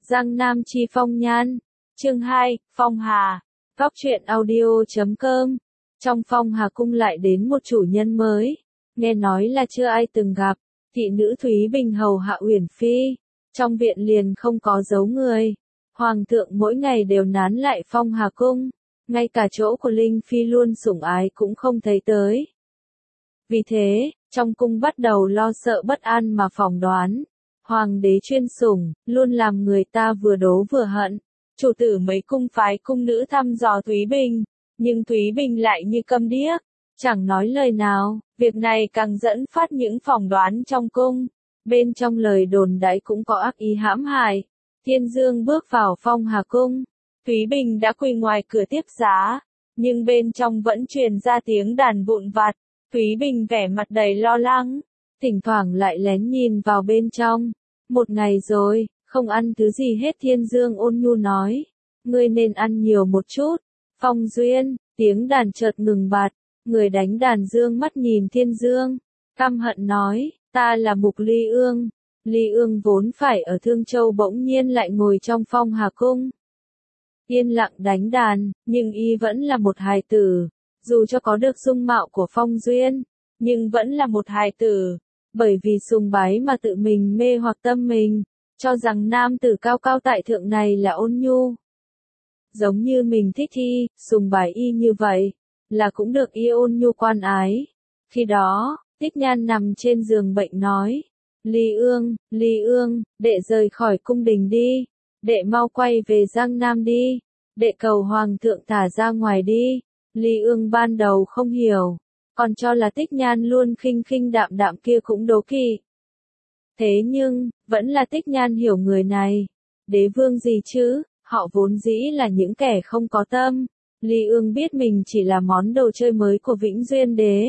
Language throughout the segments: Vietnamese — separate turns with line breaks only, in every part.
Giang Nam chi phong nhan. Chương 2, Phong Hà. Góc truyện audio.com. Trong Phong Hà cung lại đến một chủ nhân mới. Nghe nói là chưa ai từng gặp. Thị nữ Thúy Bình hầu hạ Uyển Phi. Trong viện liền không có dấu người. Hoàng thượng mỗi ngày đều nán lại Phong Hà cung. Ngay cả chỗ của Linh Phi luôn sủng ái cũng không thấy tới. Vì thế, trong cung bắt đầu lo sợ bất an mà phỏng đoán. Hoàng đế chuyên sủng, luôn làm người ta vừa đố vừa hận. Chủ tử mấy cung phái cung nữ thăm dò Thúy Bình, nhưng Thúy Bình lại như câm điếc, chẳng nói lời nào. Việc này càng dẫn phát những phỏng đoán trong cung. Bên trong lời đồn đãi cũng có ác ý hãm hại. Thiên Dương bước vào Phong Hà cung. Thúy Bình đã quỳ ngoài cửa tiếp giá, nhưng bên trong vẫn truyền ra tiếng đàn vụn vặt. Thúy Bình vẻ mặt đầy lo lắng, thỉnh thoảng lại lén nhìn vào bên trong. Một ngày rồi, không ăn thứ gì hết. Thiên Dương ôn nhu nói, ngươi nên ăn nhiều một chút. Phong Duyên, tiếng đàn chợt ngừng bặt, người đánh đàn dương mắt nhìn Thiên Dương, căm hận nói, ta là Mục Ly Ương. Ly Ương vốn phải ở Thương Châu bỗng nhiên lại ngồi trong Phong Hà cung. Yên lặng đánh đàn, nhưng y vẫn là một hài tử. Dù cho có được dung mạo của Phong Duyên, nhưng vẫn là một hài tử. Bởi vì sùng bái mà tự mình mê hoặc tâm mình, cho rằng nam tử cao cao tại thượng này là ôn nhu. Giống như mình thích y, sùng bái y như vậy, là cũng được y ôn nhu quan ái. Khi đó, Tích Nhan nằm trên giường bệnh nói, Ly Ương, đệ rời khỏi cung đình đi, đệ mau quay về Giang Nam đi, đệ cầu hoàng thượng thả ra ngoài đi. Ly Ương ban đầu không hiểu, còn cho là Tích Nhan luôn khinh khinh đạm đạm kia cũng đố kỵ. Thế nhưng, vẫn là Tích Nhan hiểu người này. Đế vương gì chứ, họ vốn dĩ là những kẻ không có tâm. Ly Ương biết mình chỉ là món đồ chơi mới của Vĩnh Duyên đế.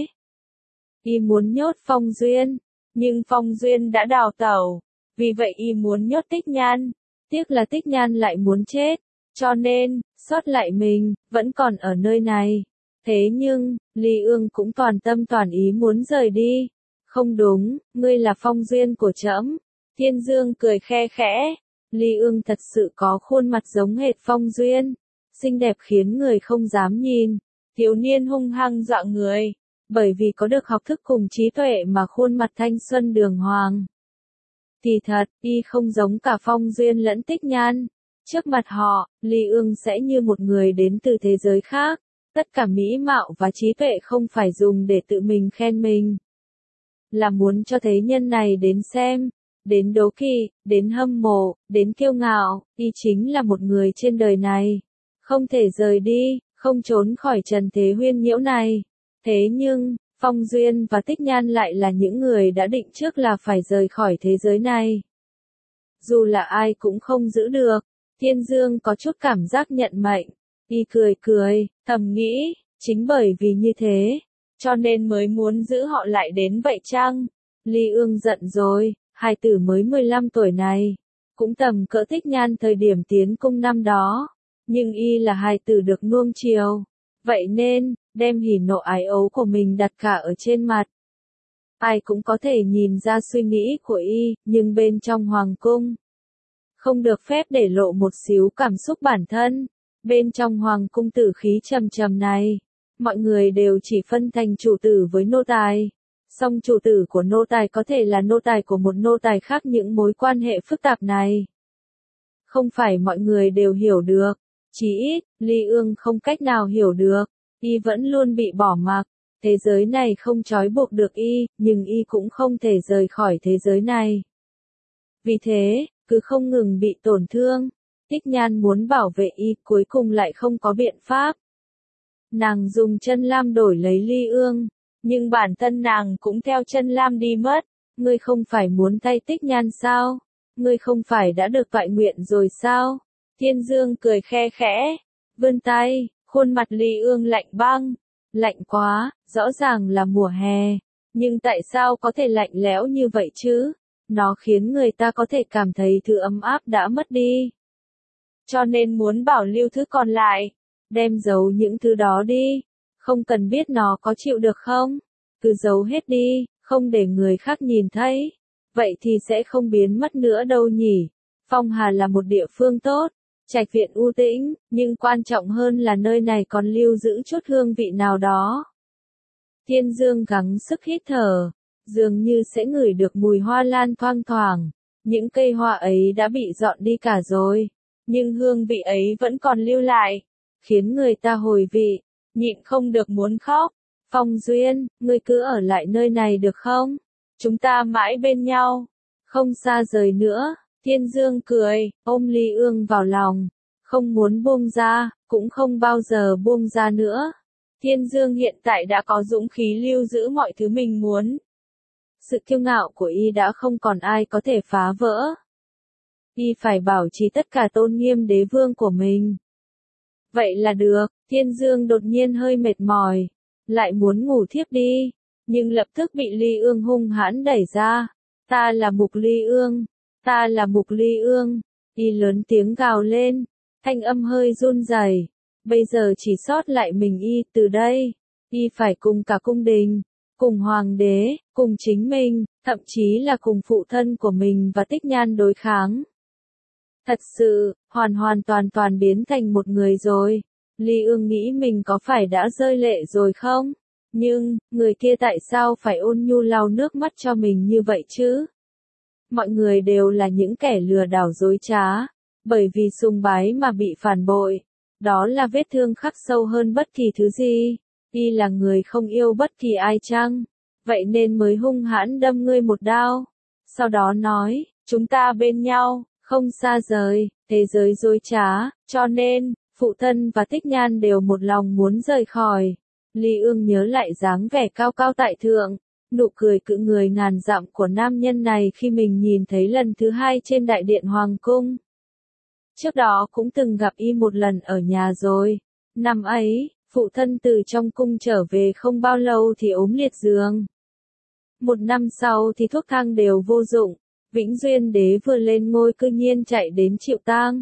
Y muốn nhốt Phong Duyên, nhưng Phong Duyên đã đào tẩu, vì vậy y muốn nhốt Tích Nhan. Tiếc là Tích Nhan lại muốn chết, cho nên, sót lại mình, vẫn còn ở nơi này. Thế nhưng, Ly Ương cũng toàn tâm toàn ý muốn rời đi. Không đúng, ngươi là Phong Duyên của trẫm. Thiên Dương cười khe khẽ. Ly Ương thật sự có khuôn mặt giống hệt Phong Duyên, xinh đẹp khiến người không dám nhìn. Thiếu niên hung hăng dọa người, bởi vì có được học thức cùng trí tuệ mà khuôn mặt thanh xuân đường hoàng. Thì thật, y không giống cả Phong Duyên lẫn Tích Nhan. Trước mặt họ, Ly Ương sẽ như một người đến từ thế giới khác. Tất cả mỹ mạo và trí tuệ không phải dùng để tự mình khen mình, là muốn cho thế nhân này đến xem, đến đố kỵ, đến hâm mộ, đến kiêu ngạo. Y chính là một người trên đời này, không thể rời đi, không trốn khỏi trần thế huyên nhiễu này. Thế nhưng, Phong Duyên và Tích Nhan lại là những người đã định trước là phải rời khỏi thế giới này. Dù là ai cũng không giữ được. Thiên Dương có chút cảm giác nhận mệnh. Y cười, thầm nghĩ, chính bởi vì như thế, cho nên mới muốn giữ họ lại đến vậy chăng? Ly Ương giận rồi, hài tử mới 15 tuổi này, cũng tầm cỡ Tích Nhan thời điểm tiến cung năm đó, nhưng y là hài tử được nuông chiều, vậy nên, đem hỉ nộ ái ấu của mình đặt cả ở trên mặt. Ai cũng có thể nhìn ra suy nghĩ của y, nhưng bên trong hoàng cung, không được phép để lộ một xíu cảm xúc bản thân. Bên trong hoàng cung tử khí trầm trầm này, mọi người đều chỉ phân thành chủ tử với nô tài. Song chủ tử của nô tài có thể là nô tài của một nô tài khác. Những mối quan hệ phức tạp này, không phải mọi người đều hiểu được. Chí ít, Ly Ương không cách nào hiểu được. Y vẫn luôn bị bỏ mặc. Thế giới này không trói buộc được y, nhưng y cũng không thể rời khỏi thế giới này. Vì thế, cứ không ngừng bị tổn thương. Tích Nhan muốn bảo vệ y, cuối cùng lại không có biện pháp. Nàng dùng chân lam đổi lấy Ly Ương, nhưng bản thân nàng cũng theo chân lam đi mất. Ngươi không phải muốn thay Tích Nhan sao? Ngươi không phải đã được toại nguyện rồi sao? Thiên Dương cười khe khẽ, vươn tay, khuôn mặt Ly Ương lạnh băng. Lạnh quá, rõ ràng là mùa hè, nhưng tại sao có thể lạnh lẽo như vậy chứ? Nó khiến người ta có thể cảm thấy thứ ấm áp đã mất đi. Cho nên muốn bảo lưu thứ còn lại, đem giấu những thứ đó đi. Không cần biết nó có chịu được không? Cứ giấu hết đi, không để người khác nhìn thấy. Vậy thì sẽ không biến mất nữa đâu nhỉ? Phong Hà là một địa phương tốt, trạch viện u tĩnh, nhưng quan trọng hơn là nơi này còn lưu giữ chút hương vị nào đó. Thiên Dương gắng sức hít thở, dường như sẽ ngửi được mùi hoa lan thoang thoảng. Những cây hoa ấy đã bị dọn đi cả rồi, nhưng hương vị ấy vẫn còn lưu lại, khiến người ta hồi vị, nhịn không được muốn khóc. Phong Duyên, ngươi cứ ở lại nơi này được không? Chúng ta mãi bên nhau, không xa rời nữa. Thiên Dương cười, ôm Ly Ương vào lòng, không muốn buông ra, cũng không bao giờ buông ra nữa. Thiên Dương hiện tại đã có dũng khí lưu giữ mọi thứ mình muốn. Sự kiêu ngạo của y đã không còn ai có thể phá vỡ. Y phải bảo trì tất cả tôn nghiêm đế vương của mình. Vậy là được. Thiên Dương đột nhiên hơi mệt mỏi, lại muốn ngủ thiếp đi, nhưng lập tức bị Ly Ương hung hãn đẩy ra. Ta là Mục Ly Ương, ta là Mục Ly Ương. Y lớn tiếng gào lên, thanh âm hơi run rẩy. Bây giờ chỉ sót lại mình y, từ đây, y phải cùng cả cung đình, cùng hoàng đế, cùng chính mình, thậm chí là cùng phụ thân của mình và Tích Nhan đối kháng. Thật sự, hoàn toàn biến thành một người rồi. Ly Ương nghĩ mình có phải đã rơi lệ rồi không? Nhưng, người kia tại sao phải ôn nhu lau nước mắt cho mình như vậy chứ? Mọi người đều là những kẻ lừa đảo dối trá, bởi vì sùng bái mà bị phản bội. Đó là vết thương khắc sâu hơn bất kỳ thứ gì. Y là người không yêu bất kỳ ai chăng? Vậy nên mới hung hãn đâm ngươi một đao. Sau đó nói, chúng ta bên nhau, không xa rời, thế giới dối trá, cho nên, phụ thân và Tích Nhan đều một lòng muốn rời khỏi. Ly Ương nhớ lại dáng vẻ cao cao tại thượng, nụ cười cự người ngàn dặm của nam nhân này khi mình nhìn thấy lần thứ hai trên đại điện hoàng cung. Trước đó cũng từng gặp y một lần ở nhà rồi. Năm ấy, phụ thân từ trong cung trở về không bao lâu thì ốm liệt giường. Một năm sau thì thuốc thang đều vô dụng. Vĩnh Duyên đế vừa lên ngôi cư nhiên chạy đến chịu tang.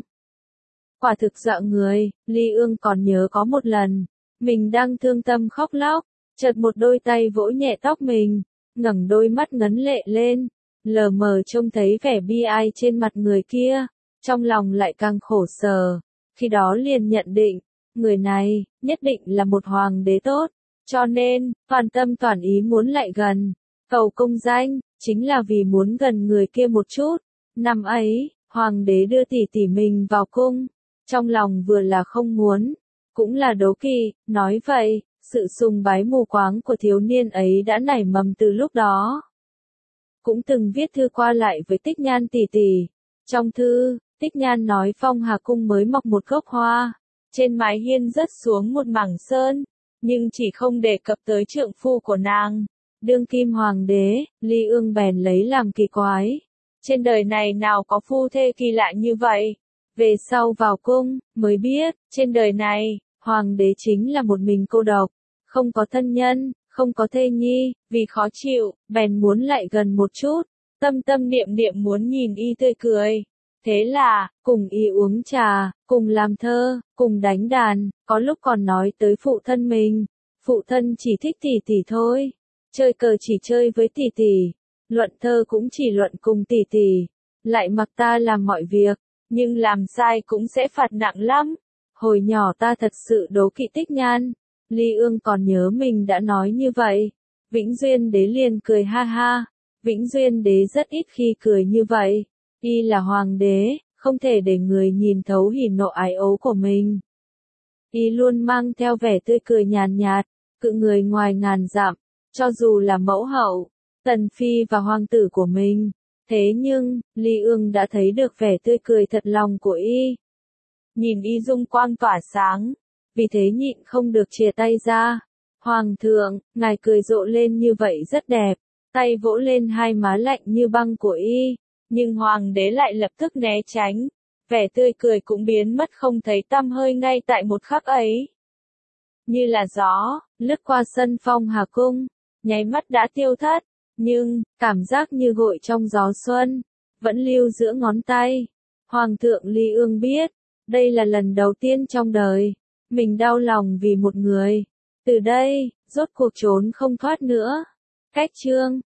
Quả thực dọa người. Ly Ương còn nhớ có một lần, mình đang thương tâm khóc lóc, chợt một đôi tay vỗ nhẹ tóc mình, ngẩng đôi mắt ngấn lệ lên, lờ mờ trông thấy vẻ bi ai trên mặt người kia, trong lòng lại càng khổ sở. Khi đó liền nhận định, người này nhất định là một hoàng đế tốt, cho nên toàn tâm toàn ý muốn lại gần, cầu công danh, chính là vì muốn gần người kia một chút. Năm ấy, hoàng đế đưa tỷ tỷ mình vào cung, trong lòng vừa là không muốn, cũng là đố kỵ. Nói vậy, sự sùng bái mù quáng của thiếu niên ấy đã nảy mầm từ lúc đó. Cũng từng viết thư qua lại với Tích Nhan tỷ tỷ. Trong thư, Tích Nhan nói Phong Hà cung mới mọc một gốc hoa, trên mái hiên rớt xuống một mảng sơn, nhưng chỉ không đề cập tới trượng phu của nàng, đương kim hoàng đế. Ly Ương bèn lấy làm kỳ quái. Trên đời này nào có phu thê kỳ lạ như vậy? Về sau vào cung, mới biết, trên đời này, hoàng đế chính là một mình cô độc, không có thân nhân, không có thê nhi. Vì khó chịu, bèn muốn lại gần một chút, tâm niệm muốn nhìn y tươi cười. Thế là, cùng y uống trà, cùng làm thơ, cùng đánh đàn, có lúc còn nói tới phụ thân mình. Phụ thân chỉ thích tỷ tỷ thôi, chơi cờ chỉ chơi với tỷ tỷ, luận thơ cũng chỉ luận cùng tỷ tỷ, lại mặc ta làm mọi việc, nhưng làm sai cũng sẽ phạt nặng lắm. Hồi nhỏ ta thật sự đố kỵ Tích Nhan. Ly Ương còn nhớ mình đã nói như vậy. Vĩnh Duyên đế liền cười ha ha. Vĩnh Duyên đế rất ít khi cười như vậy. Y là hoàng đế, không thể để người nhìn thấu hỉ nộ ái ố của mình. Y luôn mang theo vẻ tươi cười nhàn nhạt, cự người ngoài ngàn dặm, cho dù là mẫu hậu, tần phi và hoàng tử của mình. Thế nhưng, Ly Ương đã thấy được vẻ tươi cười thật lòng của y. Nhìn y dung quang tỏa sáng, vì thế nhịn không được chìa tay ra. Hoàng thượng, ngài cười rộ lên như vậy rất đẹp, tay vỗ lên hai má lạnh như băng của y. Nhưng hoàng đế lại lập tức né tránh, vẻ tươi cười cũng biến mất không thấy tăm hơi ngay tại một khắc ấy. Như là gió, lướt qua sân Phong Hà cung, nháy mắt đã tiêu thất, nhưng, cảm giác như gội trong gió xuân, vẫn lưu giữa ngón tay. Hoàng thượng Ly Ương biết, đây là lần đầu tiên trong đời, mình đau lòng vì một người. Từ đây, rốt cuộc trốn không thoát nữa. Cách chương